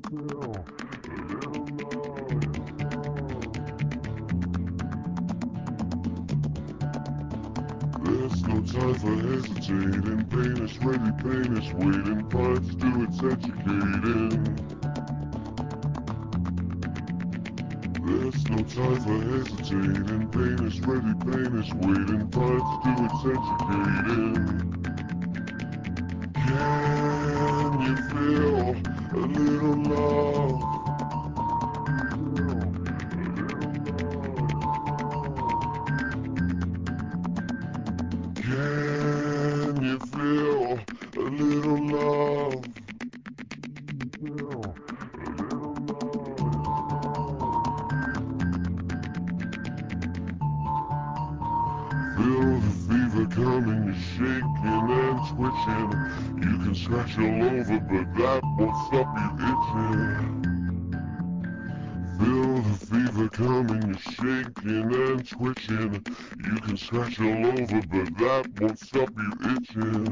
There's no time for hesitating. Pain is ready, pain is waiting. Fights do its educating. There's no time for hesitating. Pain is ready, pain is waiting. Fights do its educating. Can you feel a little love? Can you feel a little love? Feel the fever coming, you're shaking and twitching. You can scratch all over, but that won't stop you itching. Feel the fever coming, you're shaking and twitching. You can scratch all over, but that won't stop you itching.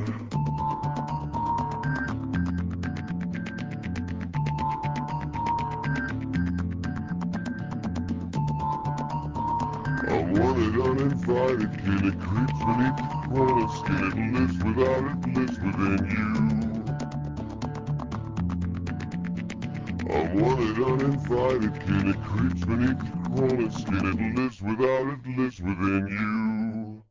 I'm wanted, uninvited, kid. It creeps beneath your corner skin. It lives without it, lives within you. I'm wanted, uninvited, kid. It creeps beneath your corner skin. It lives without it, lives within you.